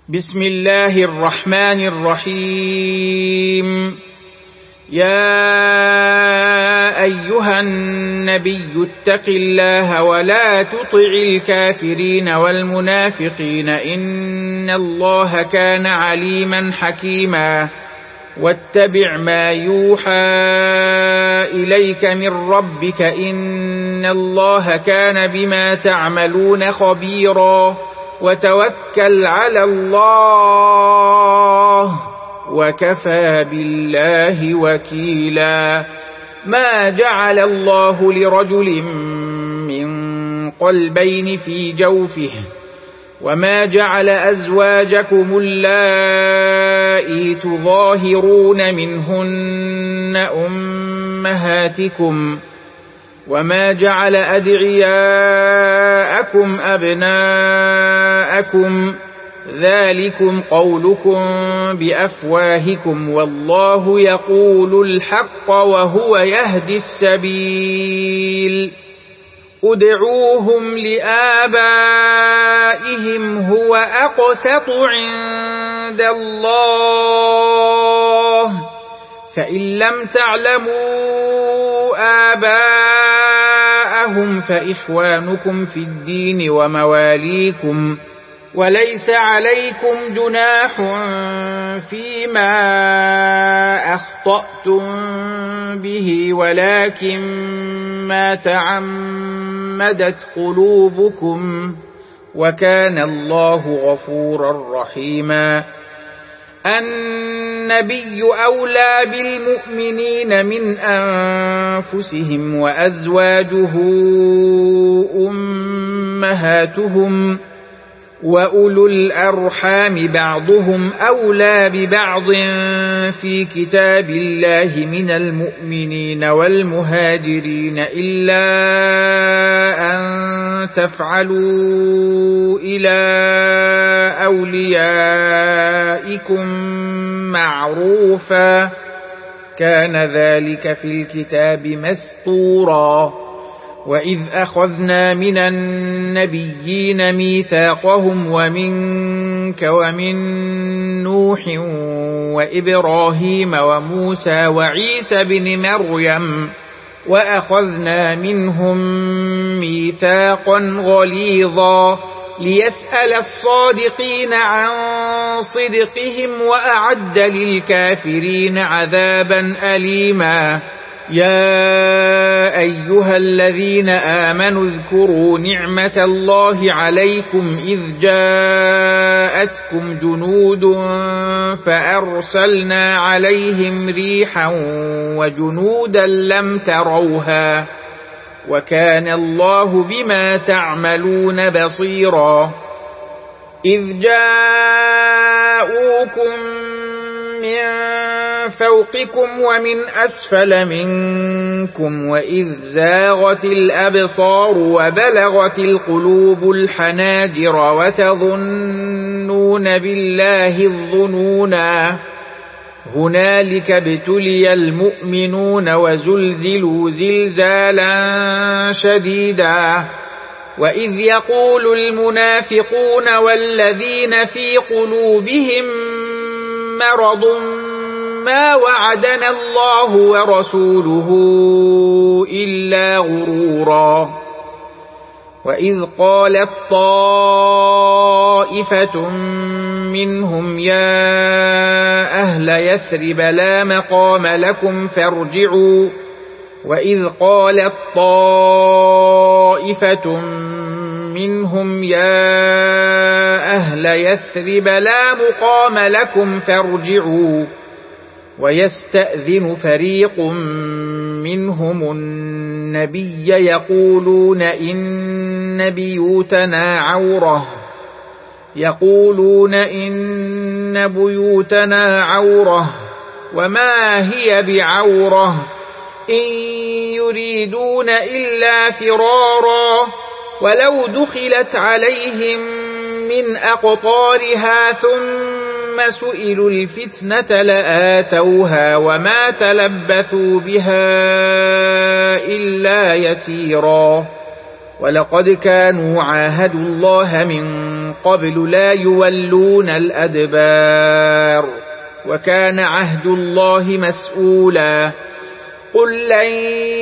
بسم الله الرحمن الرحيم. يا أيها النبي اتق الله ولا تطع الكافرين والمنافقين إن الله كان عليما حكيما. واتبع ما يوحى إليك من ربك إن الله كان بما تعملون خبيرا. وتوكل على الله وكفى بالله وكيلا. ما جعل الله لرجل من قلبين في جوفه وما جعل أزواجكم اللائي تظاهرون منهن أمهاتكم وما جعل أدعياءكم أبناءكم ذلكم قولكم بأفواهكم والله يقول الحق وهو يهدي السبيل. ادعوهم لآبائهم هو أقسط عند الله فإن لم تعلموا آباءهم فإخوانكم في الدين ومواليكم وليس عليكم جناح فيما أخطأتم به ولكن ما تعمدت قلوبكم وكان الله غفورا رحيما. النبي أولى بالمؤمنين من أنفسهم وأزواجه أمهاتهم وأولو الأرحام بعضهم أولى ببعض في كتاب الله من المؤمنين والمهاجرين إلا أن تفعلوا إلى أوليائكم معروفا كان ذلك في الكتاب مسطورا. وإذ أخذنا من النبيين ميثاقهم ومنك ومن نوح وإبراهيم وموسى وعيسى بن مريم وأخذنا منهم ميثاقا غليظا ليسأل الصادقين عن صدقهم وأعد للكافرين عذابا أليما. يا أيها الذين آمنوا اذكروا نعمة الله عليكم إذ جاءتكم جنود فأرسلنا عليهم ريحا وجنودا لم تروها وكان الله بما تعملون بصيرا. إذ جاءوكم من فوقكم ومن أسفل منكم وإذ زاغت الأبصار وبلغت القلوب الحناجر وتظنون بالله الظنونا. هنالك ابتلي المؤمنون وزلزلوا زلزالا شديدا. وإذ يقول المنافقون والذين في قلوبهم مرض ما وعدنا الله ورسوله إلا غرورا. وإذ قالت طائفة منهم يا أهل يثرب لا مقام لكم فارجعوا. وإذ قالت طائفة منهم يا أهل يثرب لا مقام لكم فارجعوا. ويستأذن فريق منهم النبي يقولون إن بيوتنا عورة وما هي بعورة إن يريدون إلا فرارا ولو دخلت عليهم من أقطارها ثم سئلوا الفتنة لآتوها وما تلبثوا بها إلا يسيرا. ولقد كانوا عاهدوا الله من قبل لا يولون الأدبار وكان عهد الله مسؤولا قل لن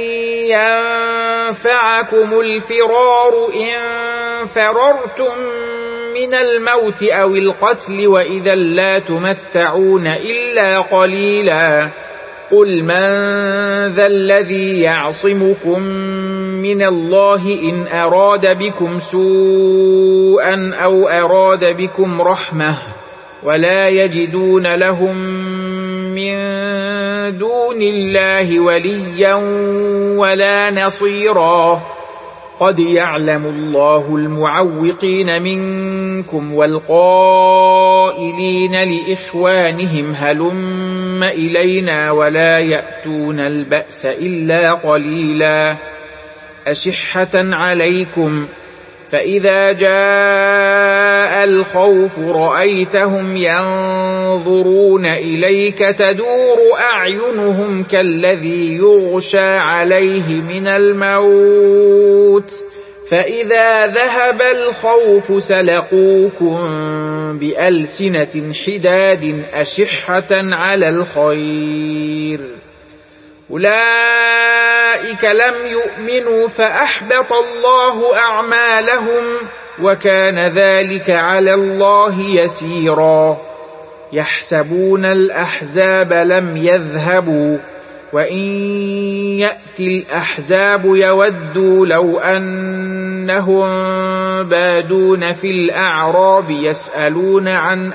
ينفعكم الفرار إن فررتم من الموت أو القتل وإذا لا تمتعون إلا قليلا قل من ذا الذي يعصمكم من الله إن أراد بكم سوءا أو أراد بكم رحمة ولا يجدون لهم من دون الله وليا ولا نصيرا قد يعلم الله المعوقين منكم والقائلين لإخوانهم هلم إلينا ولا يأتون البأس إلا قليلا أشحة عليكم فإذا جاء الخوف رأيتهم ينظرون إليك تدور أعينهم كالذي يغشى عليه من الموت فإذا ذهب الخوف سلقوكم بألسنة حداد أشحة على الخير أولئك لم يؤمنوا فأحبط الله أعمالهم وكان ذلك على الله يسيرا يحسبون الأحزاب لم يذهبوا وإن يأتي الأحزاب يودوا لو أنهم بادون في الأعراب يسألون عن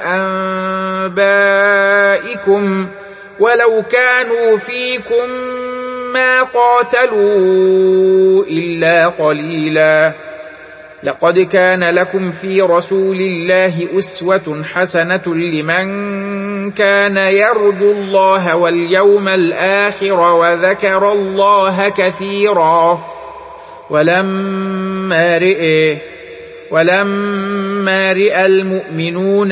أنبائكم ولو كانوا فيكم ما قاتلوا إلا قليلا لقد كان لكم في رسول الله أسوة حسنة لمن كان يرجو الله واليوم الآخر وذكر الله كثيرا ولما رئ المؤمنون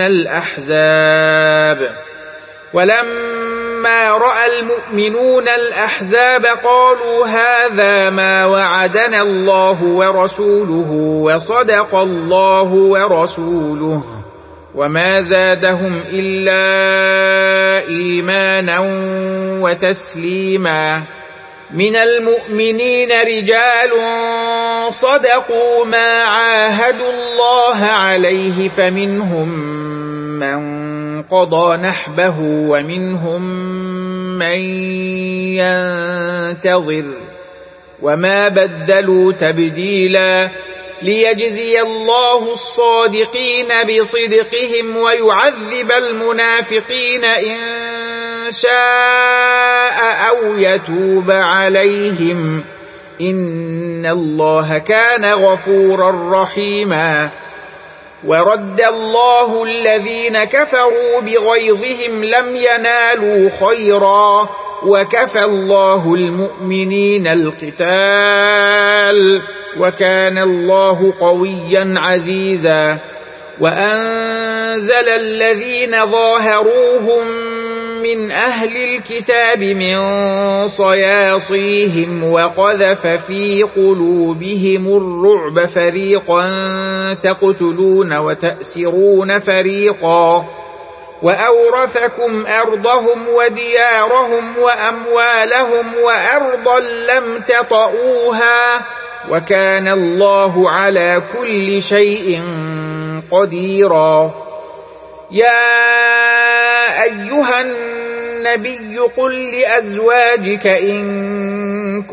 الأحزاب قالوا هذا ما وعدنا الله ورسوله وصدق الله ورسوله وما زادهم إلا إيمانا وتسليما من المؤمنين رجال صدقوا ما عاهدوا الله عليه فمنهم من قضى نحبه ومنهم من ينتظر وما بدلوا تبديلا ليجزي الله الصادقين بصدقهم ويعذب المنافقين إن شاء أو يتوب عليهم إن الله كان غفورا رحيما ورد الله الذين كفروا بغيظهم لم ينالوا خيرا وكفى الله المؤمنين القتال وكان الله قويا عزيزا وأنزل الذين ظاهروهم من أهل الكتاب من صياصيهم وقذف في قلوبهم الرعب فريقا تقتلون وتأسرون فريقا وأورثكم أرضهم وديارهم وأموالهم وأرضا لم تطئوها وكان الله على كل شيء قديرا يا أيها النبي قل لأزواجك إن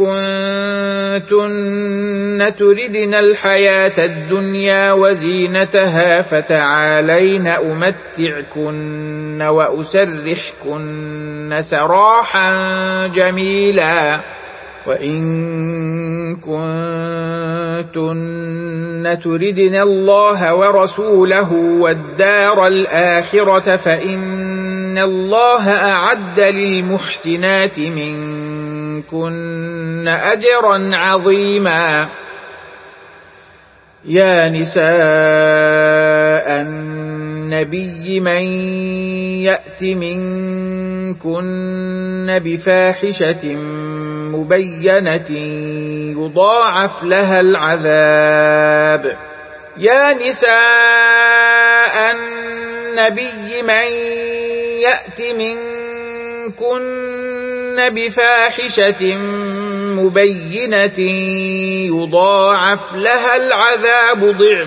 كنتن تردن الحياة الدنيا وزينتها فتعالين أمتعكن وأسرحكن سراحا جميلا وإن كنتن تردن الله ورسوله والدار الآخرة فإن الله أعد للمحسنات منكن أجرا عظيما يا نساء النبي من يأت منكن بفاحشة مبينة يضاعف لها العذاب يا نساء النبي من يأت منكن بفاحشة مبينة يضاعف لها العذاب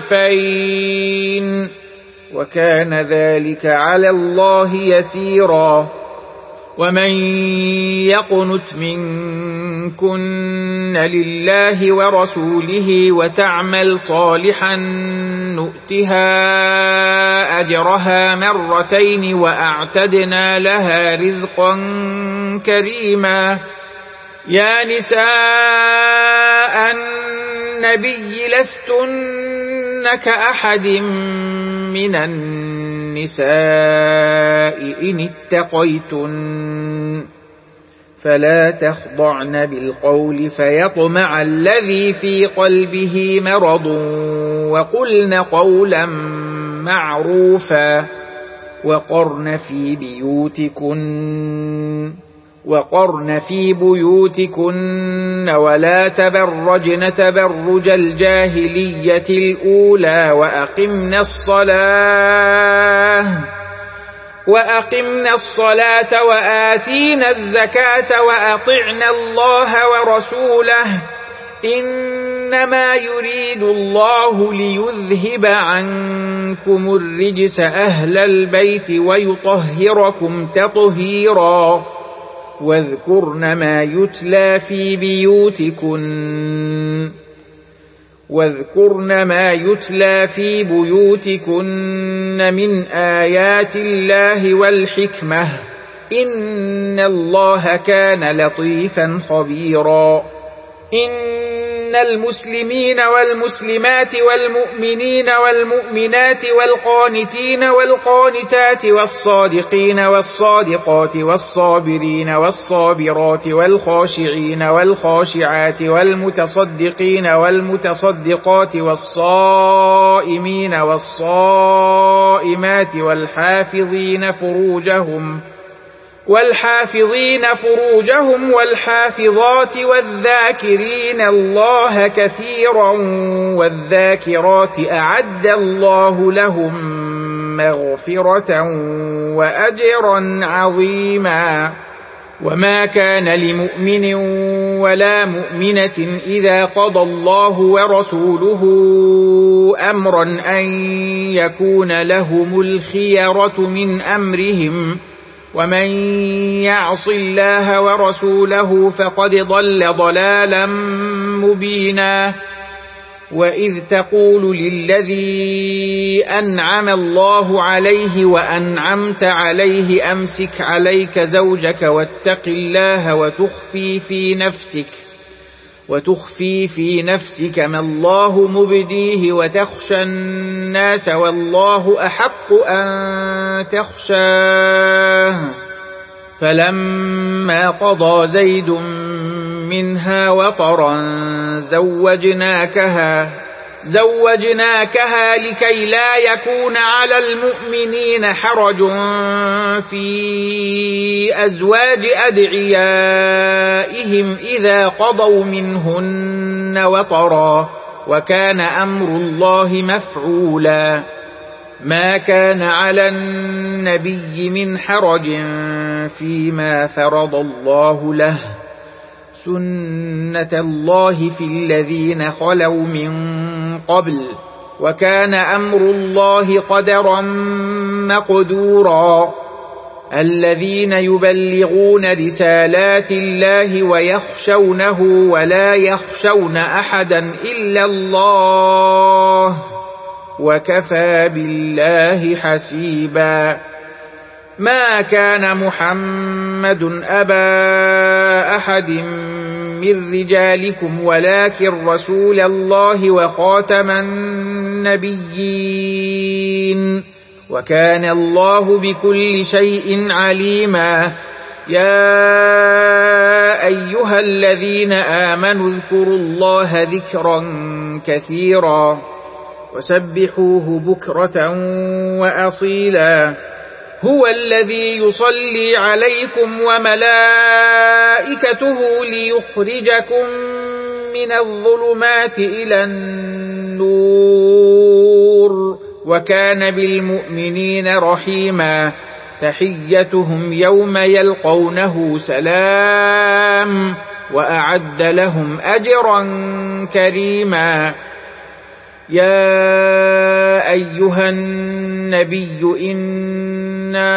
ضعفين وكان ذلك على الله يسيرا. ومن يقنت منكن لله ورسوله وتعمل صالحا نؤتها أجرها مرتين وأعتدنا لها رزقا كريما. يا نساء النبي لستن كأحد من النساء إن اتقيتن فلا تخضعن بالقول فيطمع الذي في قلبه مرض وقلن قولا معروفا وقرن في بيوتكن ولا تبرجن تبرج الجاهلية الأولى وأقمنا الصلاة وآتينا الزكاة وأطعنا الله ورسوله إنما يريد الله ليذهب عنكم الرجس أهل البيت ويطهركم تطهيرا. واذكرن ما يتلى في بيوتكن من آيات الله والحكمة إن الله كان لطيفا خبيرا. إن المسلمين والمسلمات والمؤمنين والمؤمنات والقانتين والقانتات والصادقين والصادقات والصابرين والصابرات والخاشعين والخاشعات والمتصدقين والمتصدقات والصائمين والصائمات والحافظين فروجهم والحافظات والذاكرين الله كثيرا والذاكرات أعد الله لهم مغفرة وأجرا عظيما. وما كان لمؤمن ولا مؤمنة إذا قضى الله ورسوله أمرا أن يكون لهم الخيرة من أمرهم ومن يعص الله ورسوله فقد ضل ضلالا مبينا. وإذ تقول للذي أنعم الله عليه وأنعمت عليه أمسك عليك زوجك واتق الله وتخفي في نفسك ما الله مبديه وتخشى الناس والله أحق أن تخشاه. فلما قضى زيد منها وطرا زوجناكها لكي لا يكون على المؤمنين حرج في أزواج أدعيائهم إذا قضوا منهن وطرا وكان أمر الله مفعولا. ما كان على النبي من حرج فيما فرض الله له سنة الله في الذين خلوا من قبل وكان أمر الله قدرا مقدورا. الذين يبلغون رسالات الله ويخشونه ولا يخشون أحدا إلا الله وكفى بالله حسيبا. ما كان محمد أبا أحد من رجالكم ولكن رسول الله وخاتم النبيين وكان الله بكل شيء عليما. يا أيها الذين آمنوا اذكروا الله ذكرا كثيرا وسبحوه بكرة وأصيلا. هو الذي يصلي عليكم وملائكته ليخرجكم من الظلمات إلى النور وكان بالمؤمنين رحيما تحيتهم يوم يلقونه سلام وأعد لهم أجرا كريما يا أيها النبي إنا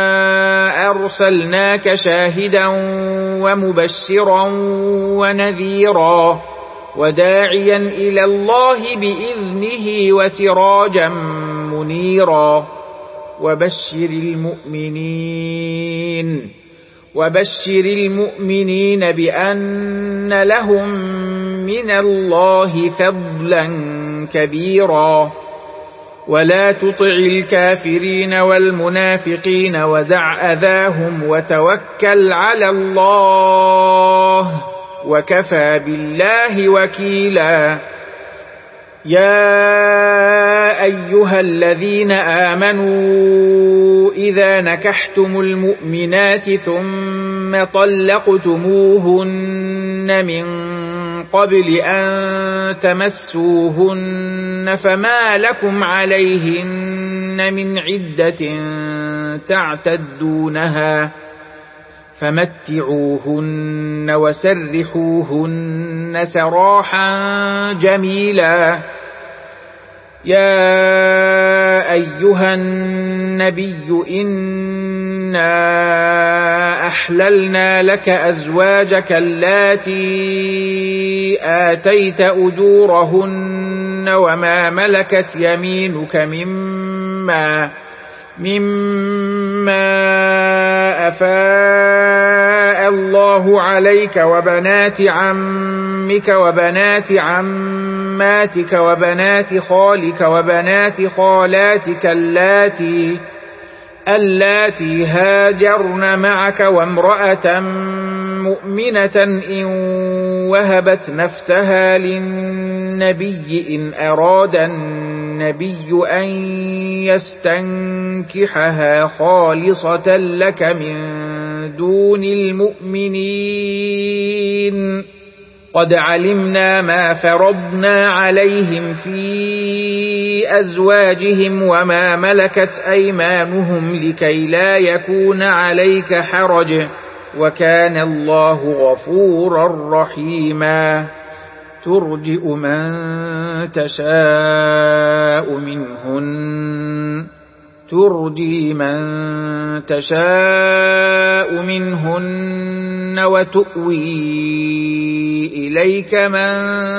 أرسلناك شاهدا ومبشرا ونذيرا وداعيا إلى الله بإذنه وسراجا منيرا وبشر المؤمنين بأن لهم من الله فضلا كبيرا ولا تطع الكافرين والمنافقين ودع أذاهم وتوكل على الله وكفى بالله وكيلا يا أيها الذين آمنوا إذا نكحتم المؤمنات ثم طلقتموهن من قبل أن تمسوهن فما لكم عليهن من عدة تعتدونها فمتعوهن وسرحوهن سراحا جميلا يا أيها النبي إنا أحللنا لك أزواجك اللاتي آتيت أجورهن وما ملكت يمينك مما أفاء الله عليك وبنات عمك وبنات عماتك وبنات خالك وبنات خالاتك اللاتي هاجرن معك وامرأة مؤمنة إن وهبت نفسها للنبي إن أراد النبي أن يستنكحها خالصة لك من دون المؤمنين قد علمنا ما فرضنا عليهم في أزواجهم وما ملكت أيمانهم لكي لا يكون عليك حرج وكان الله غفورا رحيما ترجئ من تشاء منهن وتؤوي إليك من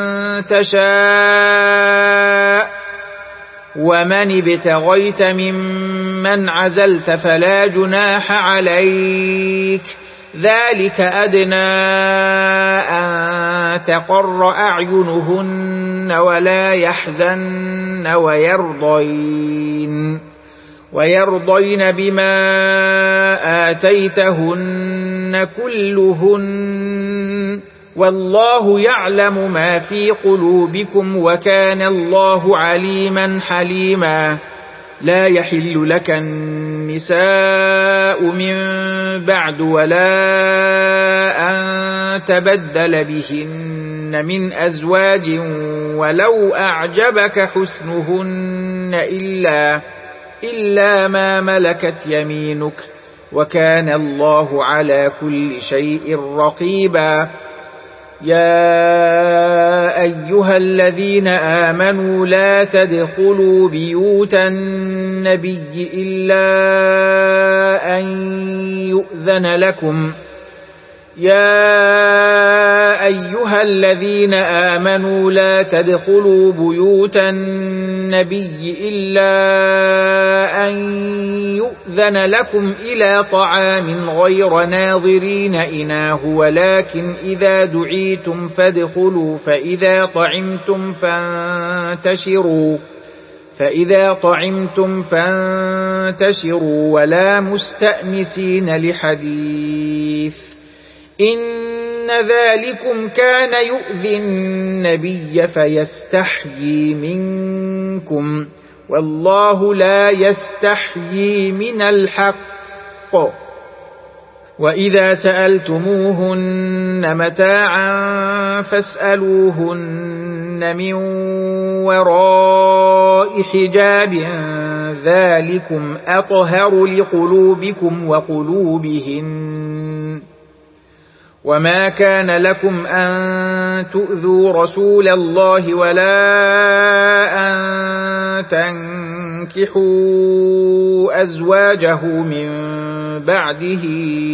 تشاء ومن ابتغيت ممن عزلت فلا جناح عليك ذلك أدنى أن تقر أعينهن ولا يحزن ويرضين بما آتيتهن كلهن والله يعلم ما في قلوبكم وكان الله عليما حليما لا يحل لك النساء من بعد ولا أن تبدل بهن من أزواج ولو أعجبك حسنهن إلا ما ملكت يمينك وكان الله على كل شيء رقيبا يا أيها الذين آمنوا لا تدخلوا بيوت النبي إلا أن يؤذن لكم إلى طعام غير ناظرين إناه ولكن إذا دعيتم فادخلوا فإذا طعمتم فانتشروا ولا مستأنسين لحديث إن ذلكم كان يؤذي النبي فيستحيي منكم والله لا يستحيي من الحق وإذا سألتموهن متاعا فاسألوهن من وراء حجاب ذلكم أطهر لقلوبكم وقلوبهن وما كان لكم أن تؤذوا رسول الله ولا أن تنكحوا أزواجه من بعده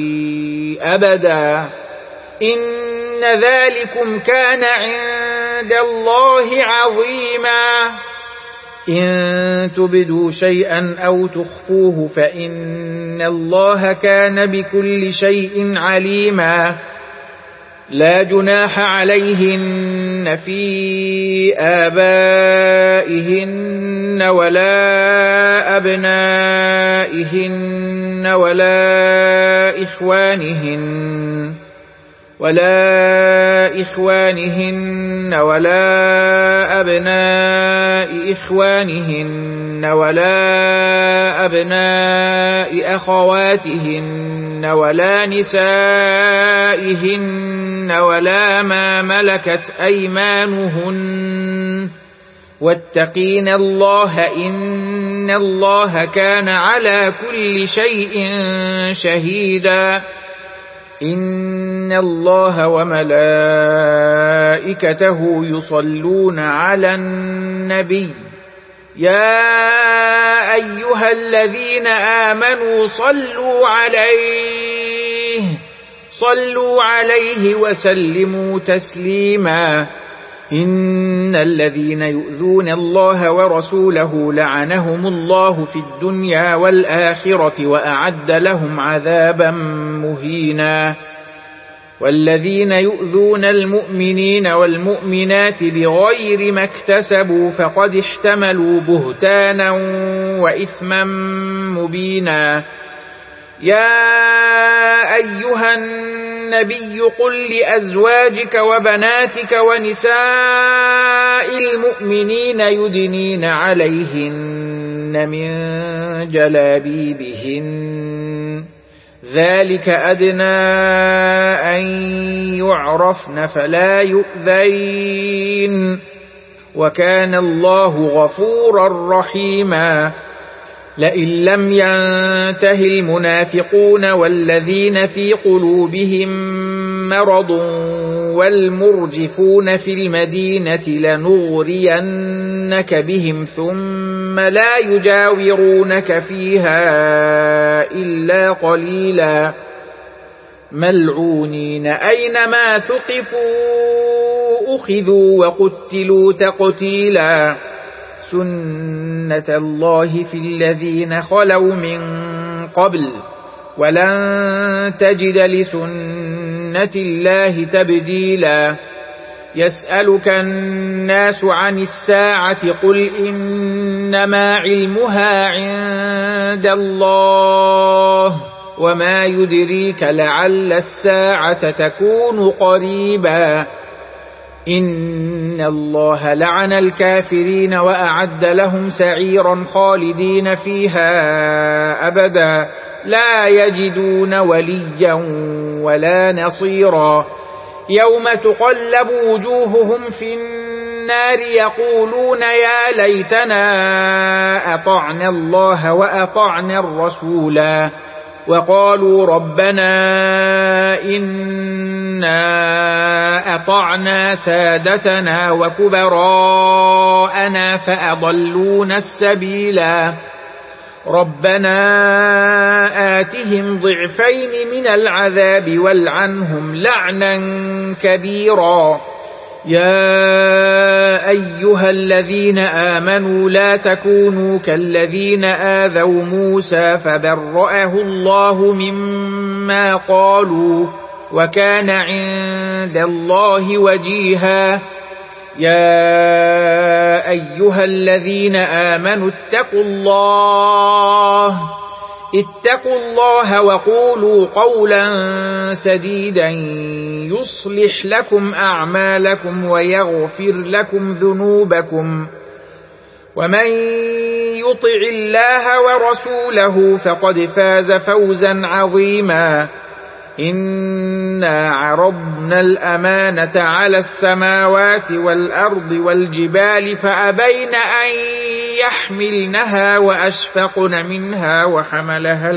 أبدا إن ذلكم كان عند الله عظيما إن تبدوا شيئا أو تخفوه فإن الله كان بكل شيء عليما لا جناح عليهن في آبائهن ولا أبنائهن ولا إخوانهن ولا أبناء إخوانهن ولا أبناء أخواتهن ولا نسائهن ولا ما ملكت أيمانهن واتقين الله إن الله كان على كل شيء شهيدا إن الله وملائكته يصلون على النبي يا أيها الذين آمنوا صلوا عليه وسلموا تسليما إن الذين يؤذون الله ورسوله لعنهم الله في الدنيا والآخرة وأعد لهم عذابا مهينا والذين يؤذون المؤمنين والمؤمنات بغير ما اكتسبوا فقد احتملوا بهتانا وإثما مبينا يا أيها النبي قل لأزواجك وبناتك ونساء المؤمنين يدنين عليهن من جلابيبهن ذلك أدنى أن يعرفن فلا يؤذين وكان الله غفورا رحيما لئن لم ينته المنافقون والذين في قلوبهم مرض والمرجفون في المدينة لنغرينك بهم ثم لا يجاورونك فيها إلا قليلا ملعونين أينما ثقفوا أخذوا وقتلوا تقتيلا سنة الله في الذين خلوا من قبل ولن تجد لسنة الله تبديلا يسألك الناس عن الساعة قل إنما علمها عند الله وما يدريك لعل الساعة تكون قريبا إن الله لعن الكافرين وأعد لهم سعيرا خالدين فيها أبدا لا يجدون وليا ولا نصيرا يوم تقلب وجوههم في النار يقولون يا ليتنا أطعنا الله وأطعنا الرسولا وقالوا ربنا إنا أطعنا سادتنا وكبراءنا فأضلونا السبيلا ربنا آتهم ضعفين من العذاب والعنهم لعنا كبيرا يا أيها الذين آمنوا لا تكونوا كالذين آذوا موسى فبرأه الله مما قالوا وكان عند الله وجيها يا أيها الذين آمنوا اتقوا الله وقولوا قولا سديدا يصلح لكم أعمالكم ويغفر لكم ذنوبكم ومن يطع الله ورسوله فقد فاز فوزا عظيما إنا عرضنا الأمانة على السماوات والأرض والجبال فأبين أن يحملنها وأشفقن منها وحملها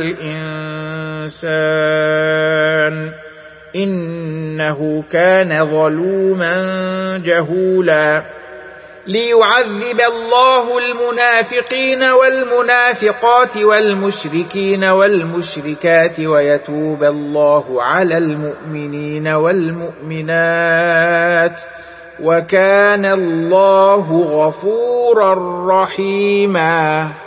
الإنسان إنه كان ظلوما جهولا ليعذب الله المنافقين والمنافقات والمشركين والمشركات ويتوب الله على المؤمنين والمؤمنات وكان الله غفورا رحيما.